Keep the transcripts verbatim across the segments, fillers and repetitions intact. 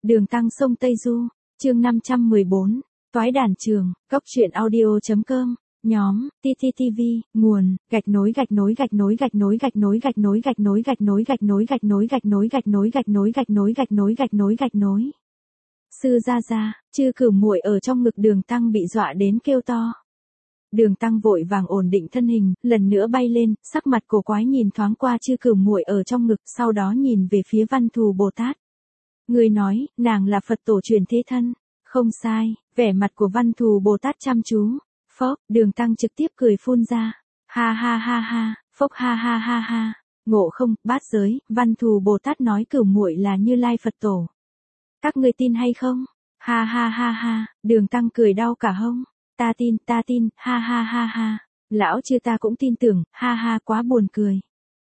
Đường Tăng sông Tây Du, chương năm trăm mười bốn, Toái đàn trường, Cốc truyện audio.com, nhóm, tê tê tê vê, nguồn, gạch nối gạch nối gạch nối gạch nối gạch nối gạch nối gạch nối gạch nối gạch nối gạch nối gạch nối gạch nối gạch nối gạch nối gạch nối gạch nối gạch nối. Sư gia gia, Chư Cửu Muội ở trong ngực Đường Tăng bị dọa đến kêu to. Đường Tăng vội vàng ổn định thân hình, lần nữa bay lên, sắc mặt cổ quái nhìn thoáng qua Chư Cửu Muội ở trong ngực, sau đó nhìn về phía Văn Thù Bồ Tát. Người nói, nàng là Phật tổ truyền thế thân. Không sai, vẻ mặt của Văn Thù Bồ Tát chăm chú. Phốc, Đường Tăng trực tiếp cười phun ra. Ha ha ha ha, phốc ha ha ha ha. Ngộ không, bát giới, Văn Thù Bồ Tát nói Cửu Muội là Như Lai Phật tổ. Các ngươi tin hay không? Ha ha ha ha, Đường Tăng cười đau cả hông. Ta tin, ta tin, ha ha ha ha. Lão Chư ta cũng tin tưởng, ha ha quá buồn cười.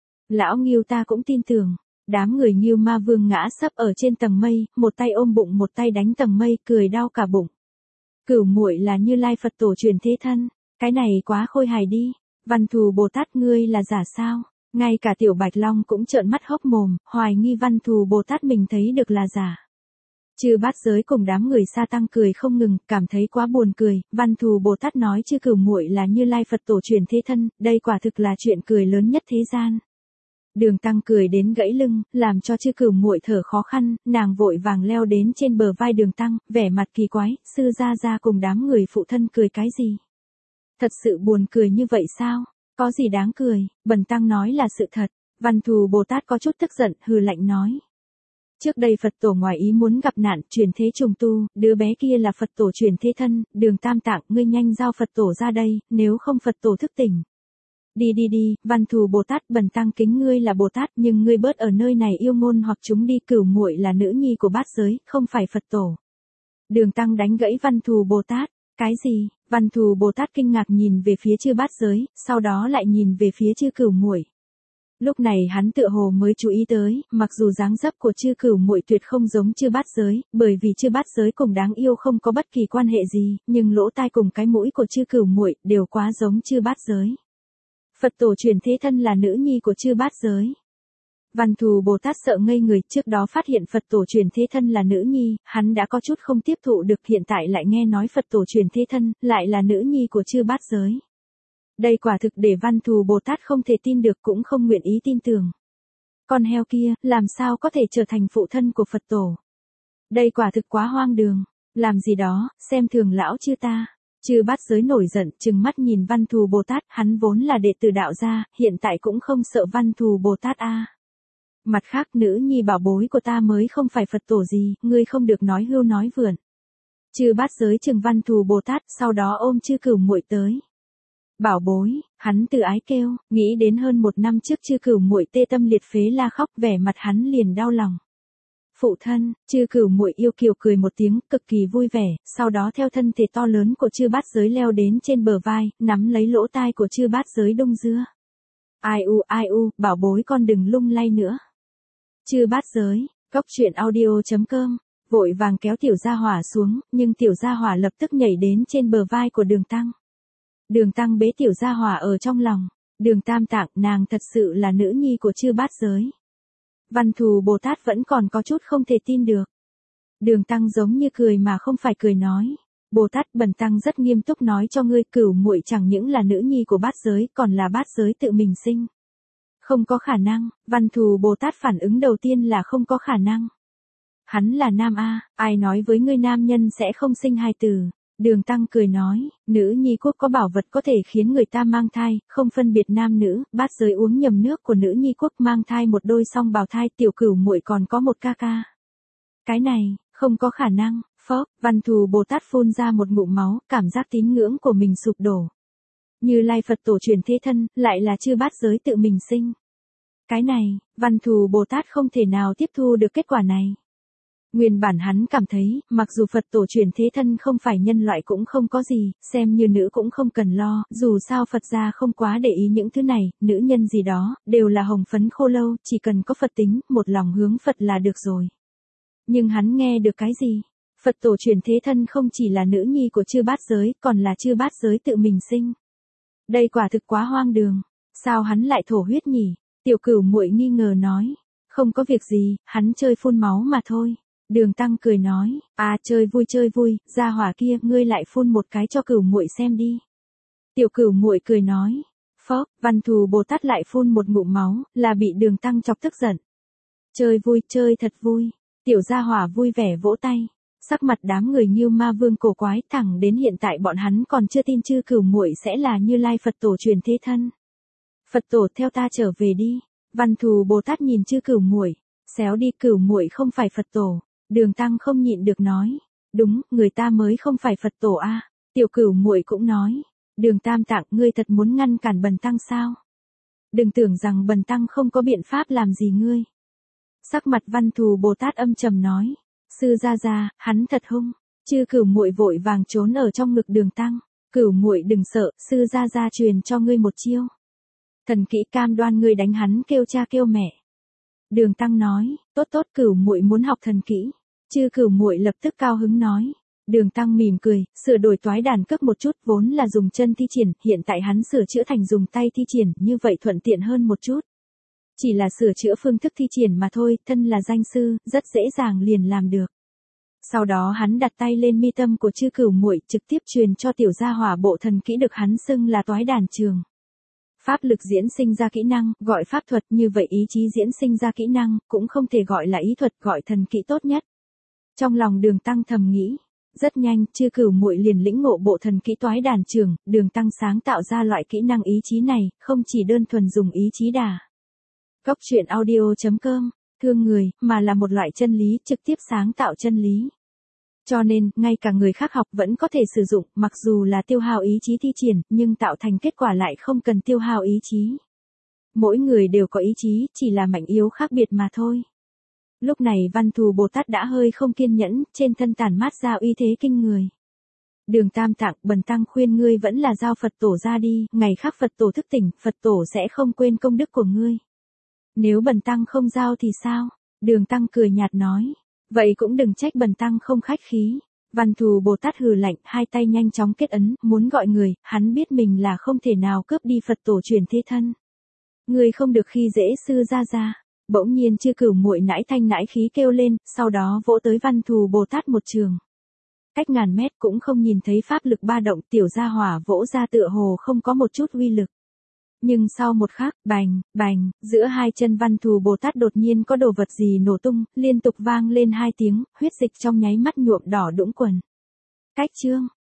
Lão Ngưu ta cũng tin tưởng. Đám người Ngưu Ma Vương ngã sấp ở trên tầng mây, một tay ôm bụng một tay đánh tầng mây, cười đau cả bụng. Cửu Muội là Như Lai Phật tổ truyền thế thân, cái này quá khôi hài đi. Văn Thù Bồ Tát ngươi là giả sao? Ngay cả Tiểu Bạch Long cũng trợn mắt hốc mồm, hoài nghi Văn Thù Bồ Tát mình thấy được là giả. Chư bát giới cùng đám người sa tăng cười không ngừng, cảm thấy quá buồn cười. Văn Thù Bồ Tát nói Chư Cửu Muội là Như Lai Phật tổ truyền thế thân, đây quả thực là chuyện cười lớn nhất thế gian. Đường Tăng cười đến gãy lưng, làm cho Chư Cửu Muội thở khó khăn, nàng vội vàng leo đến trên bờ vai Đường Tăng, vẻ mặt kỳ quái, sư gia gia cùng đám người phụ thân cười cái gì? Thật sự buồn cười như vậy sao? Có gì đáng cười? Bần Tăng nói là sự thật. Văn Thù Bồ Tát có chút tức giận, hừ lạnh nói. Trước đây Phật tổ ngoài ý muốn gặp nạn, chuyển thế trùng tu, đứa bé kia là Phật tổ truyền thế thân, Đường Tam Tạng, ngươi nhanh giao Phật tổ ra đây, nếu không Phật tổ thức tỉnh. Đi đi đi, Văn Thù Bồ Tát, bần tăng kính ngươi là Bồ Tát, nhưng ngươi bớt ở nơi này yêu ngôn hoặc chúng đi. Cửu Muội là nữ nhi của bát giới, không phải Phật tổ. Đường Tăng đánh gãy Văn Thù Bồ Tát. Cái gì? Văn Thù Bồ Tát kinh ngạc nhìn về phía chư bát giới, sau đó lại nhìn về phía chư Cửu Muội. Lúc này hắn tựa hồ mới chú ý tới, mặc dù dáng dấp của chư Cửu Muội tuyệt không giống chư bát giới, bởi vì chư bát giới cùng đáng yêu không có bất kỳ quan hệ gì, nhưng lỗ tai cùng cái mũi của chư Cửu Muội đều quá giống chư bát giới. Phật tổ truyền thế thân là nữ nhi của chư bát giới. Văn Thù Bồ Tát sợ ngây người, trước đó phát hiện Phật tổ truyền thế thân là nữ nhi, hắn đã có chút không tiếp thụ được, hiện tại lại nghe nói Phật tổ truyền thế thân, lại là nữ nhi của chư bát giới. Đây quả thực để Văn Thù Bồ Tát không thể tin được, cũng không nguyện ý tin tưởng. Con heo kia, làm sao có thể trở thành phụ thân của Phật tổ? Đây quả thực quá hoang đường, làm gì đó, xem thường lão Chư ta. Chư bát giới nổi giận, trừng mắt nhìn Văn Thù Bồ Tát, hắn vốn là đệ tử đạo gia, hiện tại cũng không sợ Văn Thù Bồ Tát a. À. Mặt khác, nữ nhi bảo bối của ta mới không phải Phật tổ gì, ngươi không được nói hưu nói vượn. Chư bát giới trừng Văn Thù Bồ Tát, sau đó ôm Chư Cửu Muội tới. Bảo bối, hắn tự ái kêu, nghĩ đến hơn một năm trước Chư Cửu Muội tê tâm liệt phế la khóc, vẻ mặt hắn liền đau lòng. Phụ thân, Chư Cửu Muội yêu kiều cười một tiếng, cực kỳ vui vẻ, sau đó theo thân thể to lớn của chư bát giới leo đến trên bờ vai, nắm lấy lỗ tai của chư bát giới đung dưa. Ai u ai u, bảo bối con đừng lung lay nữa. Chư bát giới, Cốc truyện audio.com, vội vàng kéo Tiểu Gia Hỏa xuống, nhưng Tiểu Gia Hỏa lập tức nhảy đến trên bờ vai của Đường Tăng. Đường Tăng bế Tiểu Gia Hỏa ở trong lòng. Đường Tam Tạng, nàng thật sự là nữ nhi của chư bát giới. Văn Thù Bồ Tát vẫn còn có chút không thể tin được. Đường Tăng giống như cười mà không phải cười nói. Bồ Tát, bần tăng rất nghiêm túc nói cho ngươi, Cửu Muội chẳng những là nữ nhi của bát giới, còn là bát giới tự mình sinh. Không có khả năng. Văn Thù Bồ Tát phản ứng đầu tiên là không có khả năng. Hắn là nam a, ai nói với ngươi nam nhân sẽ không sinh hài tử. Đường Tăng cười nói, nữ nhi quốc có bảo vật có thể khiến người ta mang thai, không phân biệt nam nữ, bát giới uống nhầm nước của nữ nhi quốc mang thai một đôi song bào thai, Tiểu Cửu Muội còn có một ca ca. Cái này, không có khả năng. Phốc, Văn Thù Bồ Tát phun ra một ngụm máu, cảm giác tín ngưỡng của mình sụp đổ. Như Lai Phật tổ truyền thế thân, lại là chư bát giới tự mình sinh. Cái này, Văn Thù Bồ Tát không thể nào tiếp thu được kết quả này. Nguyên bản hắn cảm thấy, mặc dù Phật tổ truyền thế thân không phải nhân loại cũng không có gì, xem như nữ cũng không cần lo, dù sao Phật gia không quá để ý những thứ này, nữ nhân gì đó, đều là hồng phấn khô lâu, chỉ cần có Phật tính, một lòng hướng Phật là được rồi. Nhưng hắn nghe được cái gì? Phật tổ truyền thế thân không chỉ là nữ nhi của chư bát giới, còn là chư bát giới tự mình sinh. Đây quả thực quá hoang đường. Sao hắn lại thổ huyết nhỉ? Tiểu Cửu Muội nghi ngờ nói. Không có việc gì, hắn chơi phun máu mà thôi. Đường Tăng cười nói, à chơi vui chơi vui, gia hỏa kia, ngươi lại phun một cái cho Cửu muội xem đi. Tiểu Cửu muội cười nói, phốc, Văn Thù Bồ Tát lại phun một ngụm máu, là bị Đường Tăng chọc tức giận. Chơi vui, chơi thật vui. Tiểu gia hỏa vui vẻ vỗ tay. Sắc mặt đám người Ngưu Ma Vương cổ quái, thẳng đến hiện tại bọn hắn còn chưa tin Chư Cửu muội sẽ là Như Lai Phật tổ truyền thế thân. Phật tổ theo ta trở về đi. Văn Thù Bồ Tát nhìn Chư Cửu muội, xéo đi, Cửu muội không phải Phật tổ. Đường Tăng không nhịn được nói, đúng, người ta mới không phải Phật tổ a. Tiểu Cửu muội cũng nói, Đường Tam Tạng, ngươi thật muốn ngăn cản Bần Tăng sao? Đừng tưởng rằng Bần Tăng không có biện pháp làm gì ngươi. Sắc mặt Văn Thù Bồ Tát âm trầm nói, sư gia gia, hắn thật hung. Chư Cửu muội vội vàng trốn ở trong ngực Đường Tăng. Cửu muội đừng sợ, sư gia gia truyền cho ngươi một chiêu. Thần kỹ cam đoan ngươi đánh hắn kêu cha kêu mẹ. Đường Tăng nói, tốt tốt, Cửu muội muốn học thần kỹ. Chư Cửu muội lập tức cao hứng nói. Đường Tăng mỉm cười, sửa đổi toái đàn cước một chút, vốn là dùng chân thi triển, hiện tại hắn sửa chữa thành dùng tay thi triển, như vậy thuận tiện hơn một chút. Chỉ là sửa chữa phương thức thi triển mà thôi, thân là danh sư, rất dễ dàng liền làm được. Sau đó hắn đặt tay lên mi tâm của Chư Cửu muội, trực tiếp truyền cho tiểu gia hỏa bộ thần kỹ được hắn xưng là toái đàn trường. Pháp lực diễn sinh ra kỹ năng, gọi pháp thuật, như vậy ý chí diễn sinh ra kỹ năng, cũng không thể gọi là ý thuật, gọi thần kỹ tốt nhất. Trong lòng Đường Tăng thầm nghĩ, rất nhanh, Chư Cửu muội liền lĩnh ngộ bộ thần kỹ toái đàn trường, Đường Tăng sáng tạo ra loại kỹ năng ý chí này, không chỉ đơn thuần dùng ý chí đà. Góc truyện audio chấm com, thương người, mà là một loại chân lý, trực tiếp sáng tạo chân lý. Cho nên, ngay cả người khác học vẫn có thể sử dụng, mặc dù là tiêu hao ý chí thi triển, nhưng tạo thành kết quả lại không cần tiêu hao ý chí. Mỗi người đều có ý chí, chỉ là mạnh yếu khác biệt mà thôi. Lúc này Văn Thù Bồ Tát đã hơi không kiên nhẫn, trên thân tản mát ra uy thế kinh người. Đường Tam Tạng, Bần Tăng khuyên ngươi vẫn là giao Phật tổ ra đi, ngày khác Phật tổ thức tỉnh, Phật tổ sẽ không quên công đức của ngươi. Nếu Bần Tăng không giao thì sao? Đường Tăng cười nhạt nói. Vậy cũng đừng trách Bần Tăng không khách khí. Văn Thù Bồ Tát hừ lạnh, hai tay nhanh chóng kết ấn, muốn gọi người, hắn biết mình là không thể nào cướp đi Phật tổ truyền thế thân. Ngươi không được khi dễ sư gia gia. Bỗng nhiên Chư Cửu muội nãi thanh nãi khí kêu lên, sau đó vỗ tới Văn Thù Bồ Tát một trường. Cách ngàn mét cũng không nhìn thấy pháp lực ba động, tiểu gia hỏa vỗ ra tựa hồ không có một chút uy lực. Nhưng sau một khắc, bành, bành, giữa hai chân Văn Thù Bồ Tát đột nhiên có đồ vật gì nổ tung, liên tục vang lên hai tiếng, huyết dịch trong nháy mắt nhuộm đỏ đũng quần. Cách chương.